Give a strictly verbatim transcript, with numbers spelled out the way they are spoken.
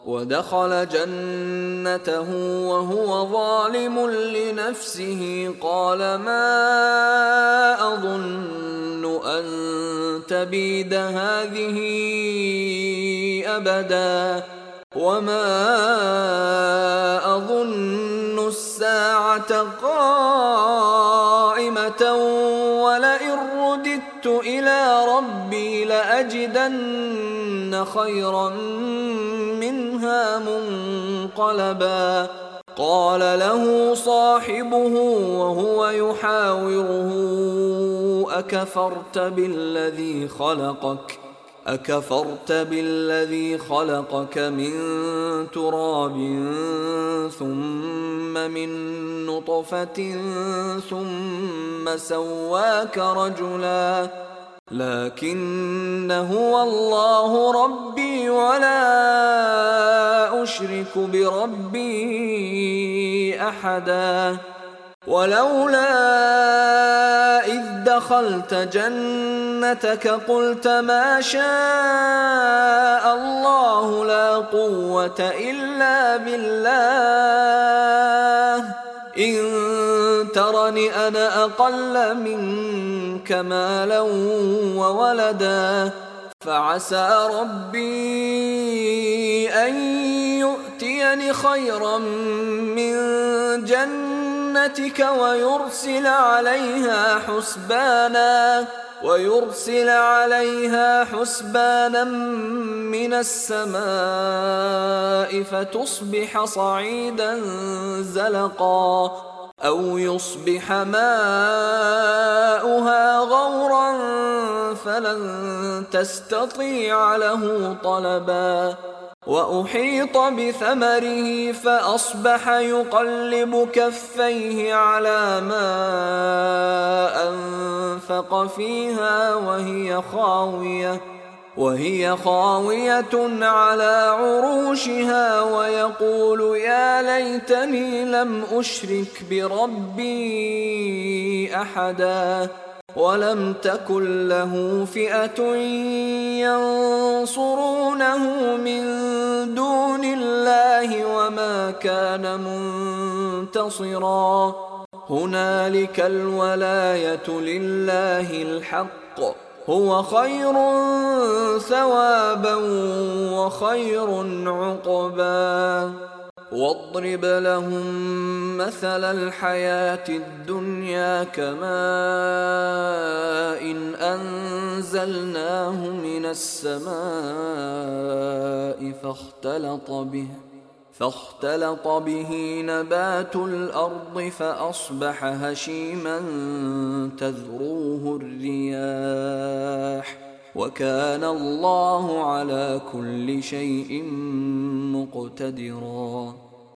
ودخل جنته وهو ظالم لنفسه قال ما أظن أن تبيد هذه أبدا وما أظن الساعة قائمة ولئن رددت إلى ربي لأجدن خيرا منها منقلبا. قال له صاحبه وهو يحاوره أكفرت بالذي خلقك أكفرت بالذي خلقك من تراب ثم من نطفة ثم سواك رجلا لكن هو الله ربي ولا أشرك بربي أحدا. ولولا إذ دخلت جنتك قلت ما شاء الله لا قوة إلا بالله إن ترني أنا أقل منك مالا وولدا فعسى ربي أن يؤتيني خيرا من جنتك ويرسل عليها حسبانا ويرسل عليها حسبانا من السماء فتصبح صعيدا زلقا أو يصبح ماؤها غورا فلن تستطيع له طلبا. وأحيط بثمره فأصبح يقلب كفيه على ما أنفق فيها وهي خاوية وهي خاوية على عروشها ويقول يا ليتني لم أشرك بربي أحدا. ولم تكن له فئة ينصرونه من دون الله وما كان منتصرا. هنالك الولاية لله الحق هو خير ثوابا وخير عقبا. واضرب لهم مثل الحياة الدنيا كماء إن أنزلناه من السماء فاختلط به فاختلط به نبات الأرض فأصبح هشيما تذروه الرياح وكان الله على كل شيء مقتدرا.